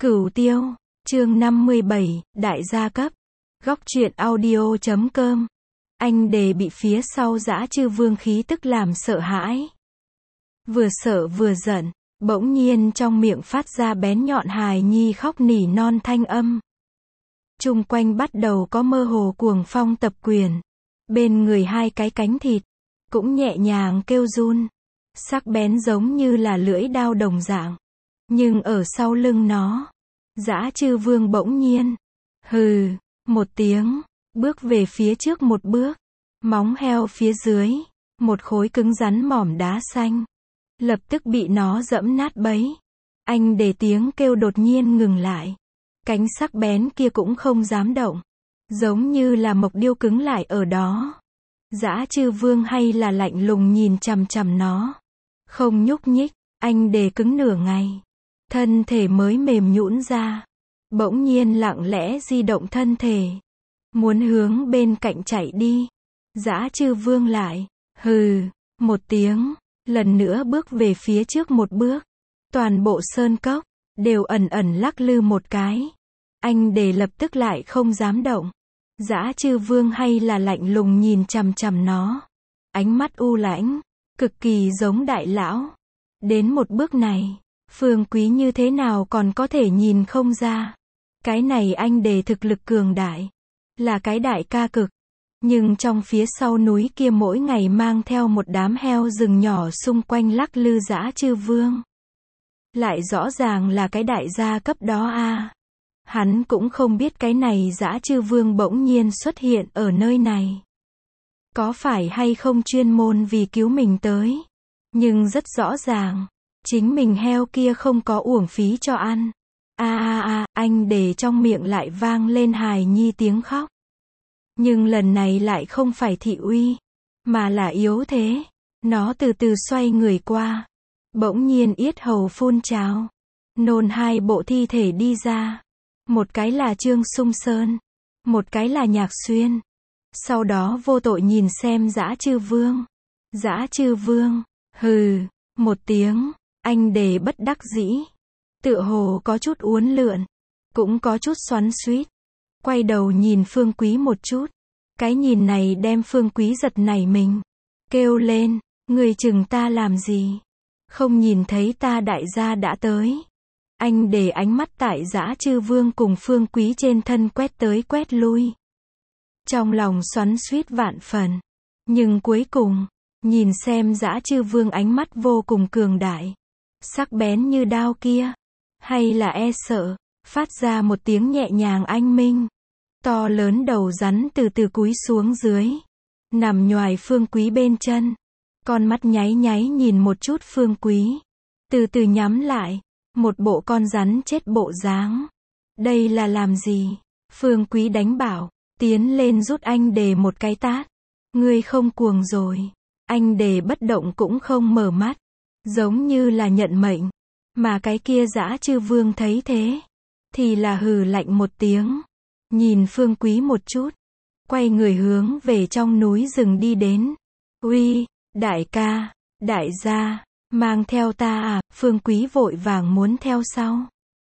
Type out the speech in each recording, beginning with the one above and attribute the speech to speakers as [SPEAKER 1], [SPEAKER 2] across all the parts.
[SPEAKER 1] Cửu Tiêu, chương 57, Đại gia cấp. Góc truyện audio.com. Anh Đề bị phía sau Dã Chư Vương khí tức làm sợ hãi. Vừa sợ vừa giận, bỗng nhiên trong miệng phát ra bén nhọn hài nhi khóc nỉ non thanh âm. Chung quanh bắt đầu có mơ hồ cuồng phong tập quyền. Bên người hai cái cánh thịt, cũng nhẹ nhàng kêu run. Sắc bén giống như là lưỡi dao đồng dạng. Nhưng ở sau lưng nó, Dã Chư Vương bỗng nhiên, hừ, một tiếng, bước về phía trước một bước. Móng heo phía dưới, một khối cứng rắn mỏm đá xanh, lập tức bị nó dẫm nát bấy. Anh Đề tiếng kêu đột nhiên ngừng lại. Cánh sắc bén kia cũng không dám động, giống như là mộc điêu cứng lại ở đó. Dã Chư Vương hay là lạnh lùng nhìn chằm chằm nó, không nhúc nhích. Anh Đề cứng nửa ngày, thân thể mới mềm nhũn ra, bỗng nhiên lặng lẽ di động thân thể, muốn hướng bên cạnh chạy đi. Dã Chư Vương lại, hừ, một tiếng, lần nữa bước về phía trước một bước. Toàn bộ sơn cốc, đều ẩn ẩn lắc lư một cái. Anh Đề lập tức lại không dám động. Dã Chư Vương hay là lạnh lùng nhìn chằm chằm nó. Ánh mắt u lãnh, cực kỳ giống đại lão. Đến một bước này, Phương Quý như thế nào còn có thể nhìn không ra. Cái này anh Đề thực lực cường đại, là cái đại ca cực. Nhưng trong phía sau núi kia mỗi ngày mang theo một đám heo rừng nhỏ xung quanh lắc lư Dã Chư Vương. Lại rõ ràng là cái đại gia cấp đó a. Hắn cũng không biết cái này Dã Chư Vương bỗng nhiên xuất hiện ở nơi này. Có phải hay không chuyên môn vì cứu mình tới. Nhưng rất rõ ràng, chính mình heo kia không có uổng phí cho ăn. Anh Đề trong miệng lại vang lên hài nhi tiếng khóc. Nhưng lần này lại không phải thị uy, mà là yếu thế. Nó từ từ xoay người qua. Bỗng nhiên yết hầu phun trào. Nôn hai bộ thi thể đi ra. Một cái là Trương Sung Sơn, một cái là Nhạc Xuyên. Sau đó vô tội nhìn xem Dã Chư Vương. Dã Chư Vương, hừ, một tiếng, anh Đề bất đắc dĩ. Tựa hồ có chút uốn lượn, cũng có chút xoắn xuýt. Quay đầu nhìn Phương Quý một chút. Cái nhìn này đem Phương Quý giật nảy mình. Kêu lên, người chừng ta làm gì? Không nhìn thấy ta đại gia đã tới. Anh Đề ánh mắt tại Dã Chư Vương cùng Phương Quý trên thân quét tới quét lui. Trong lòng xoắn xuýt vạn phần. Nhưng cuối cùng, nhìn xem Dã Chư Vương ánh mắt vô cùng cường đại, sắc bén như đao kia, hay là e sợ, phát ra một tiếng nhẹ nhàng anh minh. To lớn đầu rắn từ từ cúi xuống dưới, nằm nhoài Phương Quý bên chân. Con mắt nháy nháy nhìn một chút Phương Quý, từ từ nhắm lại, một bộ con rắn chết bộ dáng. Đây là làm gì? Phương Quý đánh bảo, tiến lên rút anh Đề một cái tát. Ngươi không cuồng rồi. Anh Đề bất động cũng không mở mắt, giống như là nhận mệnh. Mà cái kia Dã Chư Vương thấy thế, thì là hừ lạnh một tiếng, nhìn Phương Quý một chút, quay người hướng về trong núi rừng đi đến. Uy, đại ca, đại gia, mang theo ta à? Phương Quý vội vàng muốn theo sau.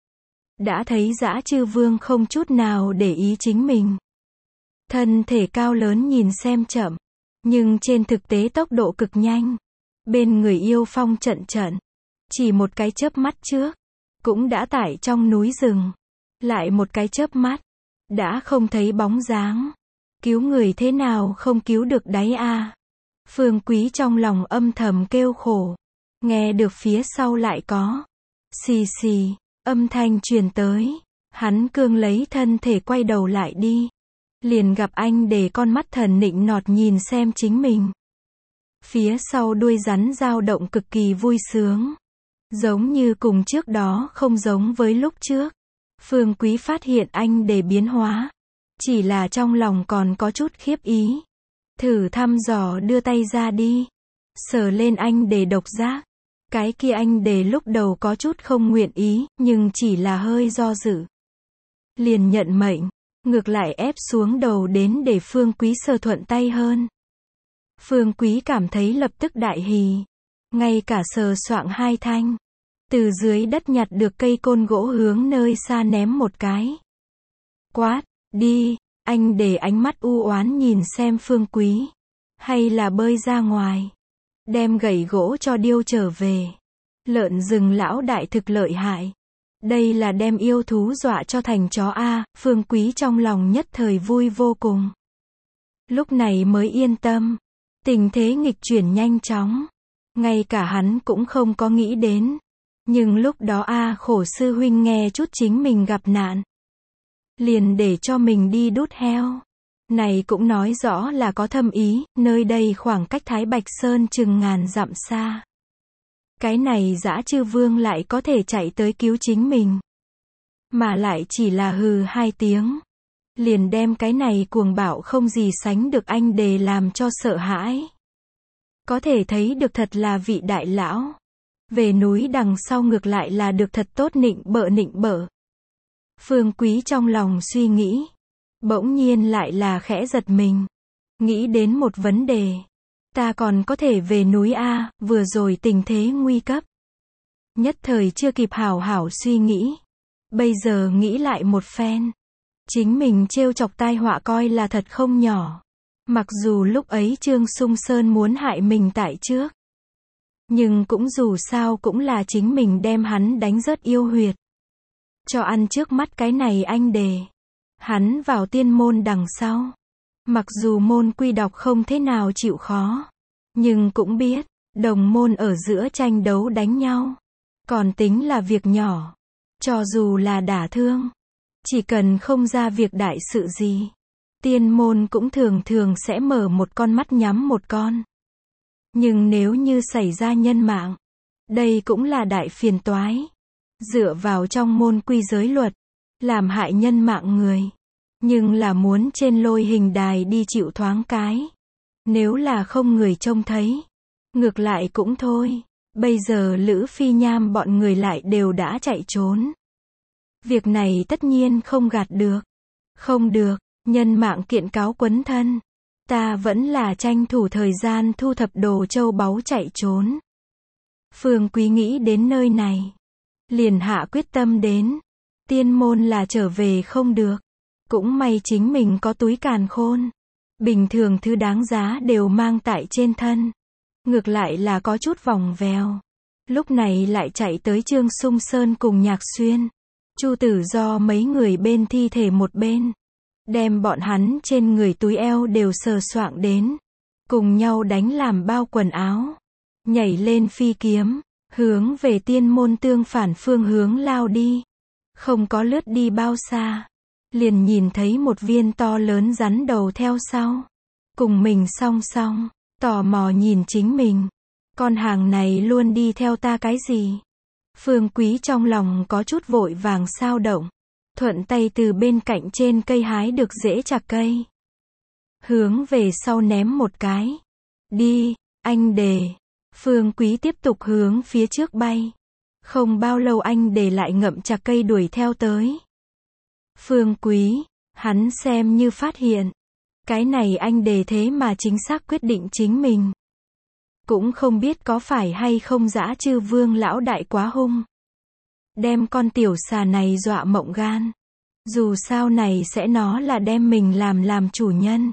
[SPEAKER 1] Đã thấy Dã Chư Vương không chút nào để ý chính mình. Thân thể cao lớn nhìn xem chậm, nhưng trên thực tế tốc độ cực nhanh. Bên người yêu phong trận trận, chỉ một cái chớp mắt trước, cũng đã tải trong núi rừng. Lại một cái chớp mắt, đã không thấy bóng dáng. Cứu người thế nào không cứu được đáy a. Phương Quý trong lòng âm thầm kêu khổ. Nghe được phía sau lại có xì xì âm thanh truyền tới. Hắn cương lấy thân thể quay đầu lại đi. Liền gặp anh Đề con mắt thần nịnh nọt nhìn xem chính mình. Phía sau đuôi rắn dao động cực kỳ vui sướng. Giống như cùng trước đó không giống với lúc trước. Phương Quý phát hiện anh Đề biến hóa. Chỉ là trong lòng còn có chút khiếp ý. Thử thăm dò đưa tay ra đi. Sờ lên anh Đề độc giác. Cái kia anh Đề lúc đầu có chút không nguyện ý, nhưng chỉ là hơi do dự. Liền nhận mệnh, ngược lại ép xuống đầu đến để Phương Quý sờ thuận tay hơn. Phương Quý cảm thấy lập tức đại hỉ. Ngay cả sờ soạng hai thanh, từ dưới đất nhặt được cây côn gỗ hướng nơi xa ném một cái. Quát, đi, anh để ánh mắt u oán nhìn xem Phương Quý. Hay là bơi ra ngoài. Đem gậy gỗ cho điêu trở về. Lợn rừng lão đại thực lợi hại. Đây là đem yêu thú dọa cho thành chó a. Phương Quý trong lòng nhất thời vui vô cùng. Lúc này mới yên tâm. Tình thế nghịch chuyển nhanh chóng. Ngay cả hắn cũng không có nghĩ đến. Nhưng lúc đó khổ sư huynh nghe chút chính mình gặp nạn. Liền để cho mình đi đút heo. Này cũng nói rõ là có thâm ý, nơi đây khoảng cách Thái Bạch Sơn chừng ngàn dặm xa. Cái này Dã Chư Vương lại có thể chạy tới cứu chính mình. Mà lại chỉ là hừ 2 tiếng. Liền đem cái này cuồng bạo không gì sánh được anh đề làm cho sợ hãi. Có thể thấy được thật là vị đại lão. Về núi đằng sau ngược lại là được thật tốt nịnh bợ. Phương Quý trong lòng suy nghĩ. Bỗng nhiên lại là khẽ giật mình. Nghĩ đến một vấn đề. Ta còn có thể về núi vừa rồi tình thế nguy cấp. Nhất thời chưa kịp hảo hảo suy nghĩ. Bây giờ nghĩ lại một phen. Chính mình trêu chọc tai họa coi là thật không nhỏ. Mặc dù lúc ấy Trương Sung Sơn muốn hại mình tại trước. Nhưng cũng dù sao cũng là chính mình đem hắn đánh rớt yêu huyệt. Cho ăn trước mắt cái này anh đề. Hắn vào tiên môn đằng sau. Mặc dù môn quy đọc không thế nào chịu khó. Nhưng cũng biết, đồng môn ở giữa tranh đấu đánh nhau. Còn tính là việc nhỏ. Cho dù là đả thương. Chỉ cần không ra việc đại sự gì. Tiên môn cũng thường thường sẽ mở một con mắt nhắm một con. Nhưng nếu như xảy ra nhân mạng. Đây cũng là đại phiền toái. Dựa vào trong môn quy giới luật. Làm hại nhân mạng người. Nhưng là muốn trên lôi hình đài đi chịu thoáng cái. Nếu là không người trông thấy. Ngược lại cũng thôi. Bây giờ Lữ Phi Nham bọn người lại đều đã chạy trốn. Việc này tất nhiên không gạt được. Không được, nhân mạng kiện cáo quấn thân. Ta vẫn là tranh thủ thời gian thu thập đồ châu báu chạy trốn. Phương Quý nghĩ đến nơi này. Liền hạ quyết tâm đến. Tiên môn là trở về không được. Cũng may chính mình có túi càn khôn. Bình thường thứ đáng giá đều mang tại trên thân. Ngược lại là có chút vòng vèo. Lúc này lại chạy tới Trương Sung Sơn cùng Nhạc Xuyên. Chu Tử Do mấy người bên thi thể một bên. Đem bọn hắn trên người túi eo đều sờ soạng đến. Cùng nhau đánh làm bao quần áo. Nhảy lên phi kiếm. Hướng về tiên môn tương phản phương hướng lao đi. Không có lướt đi bao xa. Liền nhìn thấy một viên to lớn rắn đầu theo sau. Cùng mình song song. Tò mò nhìn chính mình. Con hàng này luôn đi theo ta cái gì? Phương Quý trong lòng có chút vội vàng xao động. Thuận tay từ bên cạnh trên cây hái được rễ chạc cây. Hướng về sau ném một cái. Đi, anh đề. Phương Quý tiếp tục hướng phía trước bay. Không bao lâu anh đề lại ngậm chạc cây đuổi theo tới. Phương Quý, hắn xem như phát hiện. Cái này anh đề thế mà chính xác quyết định chính mình. Cũng không biết có phải hay không Dã Chư Vương lão đại quá hung. Đem con tiểu xà này dọa mộng gan. Dù sao này sẽ nó là đem mình làm chủ nhân.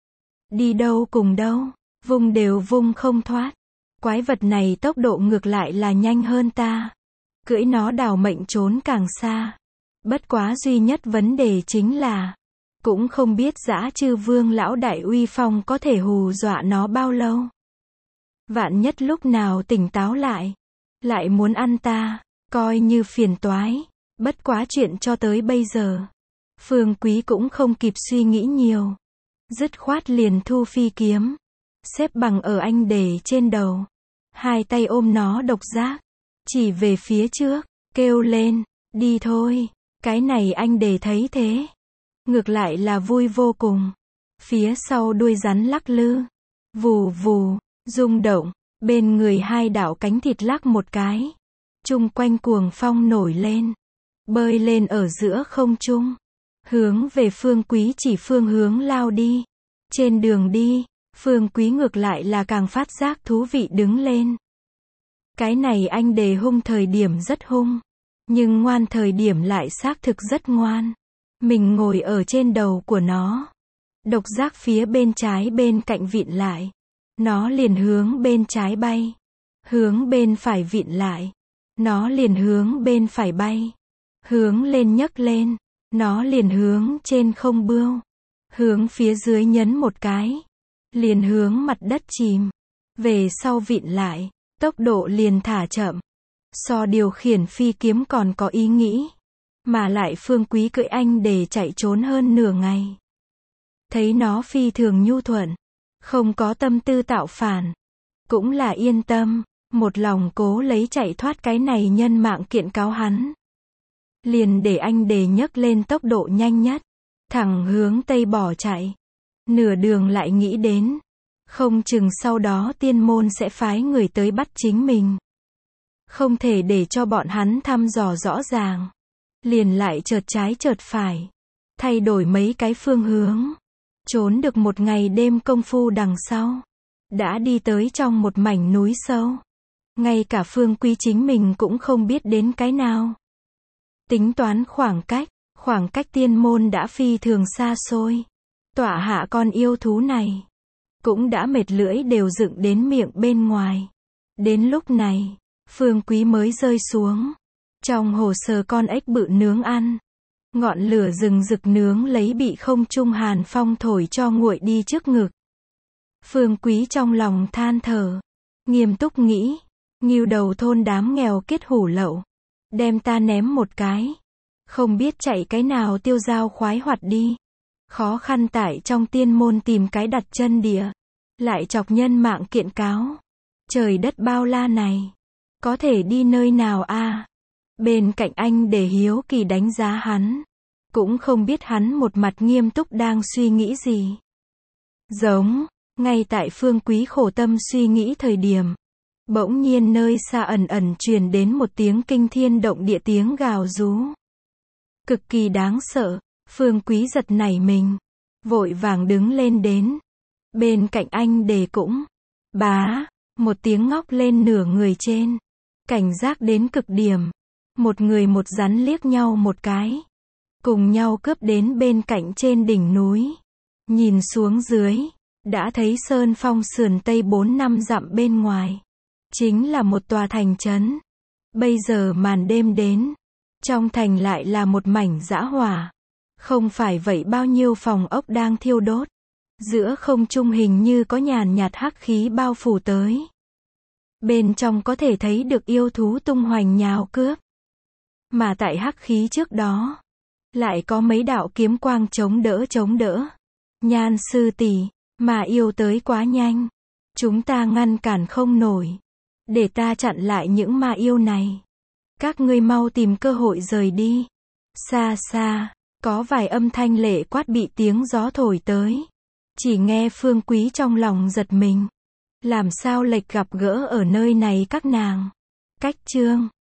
[SPEAKER 1] Đi đâu cùng đâu, vùng đều vùng không thoát. Quái vật này tốc độ ngược lại là nhanh hơn ta. Cưỡi nó đào mệnh trốn càng xa. Bất quá duy nhất vấn đề chính là cũng không biết Dã Chư Vương lão đại uy phong có thể hù dọa nó bao lâu. Vạn nhất lúc nào tỉnh táo lại muốn ăn ta, coi như phiền toái. Bất quá chuyện cho tới bây giờ, Phương Quý cũng không kịp suy nghĩ nhiều. Dứt khoát liền thu phi kiếm, xếp bằng ở anh đề trên đầu. Hai tay ôm nó độc giác, chỉ về phía trước, kêu lên, đi thôi. Cái này anh đề thấy thế. Ngược lại là vui vô cùng. Phía sau đuôi rắn lắc lư. Vù vù, rung động. Bên người hai đạo cánh thịt lắc một cái. Chung quanh cuồng phong nổi lên. Bơi lên ở giữa không trung. Hướng về Phương Quý chỉ phương hướng lao đi. Trên đường đi, Phương Quý ngược lại là càng phát giác thú vị đứng lên. Cái này anh Đề hung thời điểm rất hung, nhưng ngoan thời điểm lại xác thực rất ngoan. Mình ngồi ở trên đầu của nó. Độc giác phía bên trái bên cạnh vịn lại. Nó liền hướng bên trái bay. Hướng bên phải vịn lại. Nó liền hướng bên phải bay. Hướng lên nhấc lên. Nó liền hướng trên không bươu. Hướng phía dưới nhấn một cái. Liền hướng mặt đất chìm. Về sau vịn lại. Tốc độ liền thả chậm. So điều khiển phi kiếm còn có ý nghĩ. Mà lại Phương Quý cưỡi anh để chạy trốn hơn nửa ngày. Thấy nó phi thường nhu thuận. Không có tâm tư tạo phản. Cũng là yên tâm. Một lòng cố lấy chạy thoát cái này nhân mạng kiện cáo hắn. Liền để anh để nhấc lên tốc độ nhanh nhất. Thẳng hướng tây bỏ chạy. Nửa đường lại nghĩ đến. Không chừng sau đó tiên môn sẽ phái người tới bắt chính mình. Không thể để cho bọn hắn thăm dò rõ ràng. Liền lại chợt trái chợt phải. Thay đổi mấy cái phương hướng. Trốn được một ngày đêm công phu đằng sau. Đã đi tới trong một mảnh núi sâu. Ngay cả Phương Quý chính mình cũng không biết đến cái nào. Tính toán khoảng cách tiên môn đã phi thường xa xôi. Tọa hạ con yêu thú này. Cũng đã mệt lưỡi đều dựng đến miệng bên ngoài. Đến lúc này, Phương Quý mới rơi xuống. Trong hồ sơ con ếch bự nướng ăn. Ngọn lửa rừng rực nướng lấy bị không trung hàn phong thổi cho nguội đi trước ngực. Phương Quý trong lòng than thở. Nghiêm túc nghĩ. Ngưu đầu thôn đám nghèo kiết hủ lậu. Đem ta ném một cái. Không biết chạy cái nào tiêu dao khoái hoạt đi. Khó khăn tại trong tiên môn tìm cái đặt chân địa. Lại chọc nhân mạng kiện cáo. Trời đất bao la này. Có thể đi nơi nào a? Bên cạnh anh để hiếu kỳ đánh giá hắn. Cũng không biết hắn một mặt nghiêm túc đang suy nghĩ gì. Giống, ngay tại Phương Quý khổ tâm suy nghĩ thời điểm. Bỗng nhiên nơi xa ẩn ẩn truyền đến một tiếng kinh thiên động địa tiếng gào rú. Cực kỳ đáng sợ, Phương Quý giật nảy mình. Vội vàng đứng lên đến. Bên cạnh anh để cũng. Bá, một tiếng ngóc lên nửa người trên. Cảnh giác đến cực điểm. Một người một rắn liếc nhau một cái. Cùng nhau cướp đến bên cạnh trên đỉnh núi. Nhìn xuống dưới. Đã thấy sơn phong sườn tây 4-5 dặm bên ngoài. Chính là một tòa thành trấn. Bây giờ màn đêm đến. Trong thành lại là một mảnh dã hỏa. Không phải vậy bao nhiêu phòng ốc đang thiêu đốt. Giữa không trung hình như có nhàn nhạt hắc khí bao phủ tới. Bên trong có thể thấy được yêu thú tung hoành nhào cướp. Mà tại hắc khí trước đó. Lại có mấy đạo kiếm quang chống đỡ. Nhan sư tỷ, mà yêu tới quá nhanh. Chúng ta ngăn cản không nổi. Để ta chặn lại những ma yêu này. Các ngươi mau tìm cơ hội rời đi. Xa xa, có vài âm thanh lệ quát bị tiếng gió thổi tới. Chỉ nghe Phương Quý trong lòng giật mình. Làm sao lệch gặp gỡ ở nơi này các nàng. Cách chương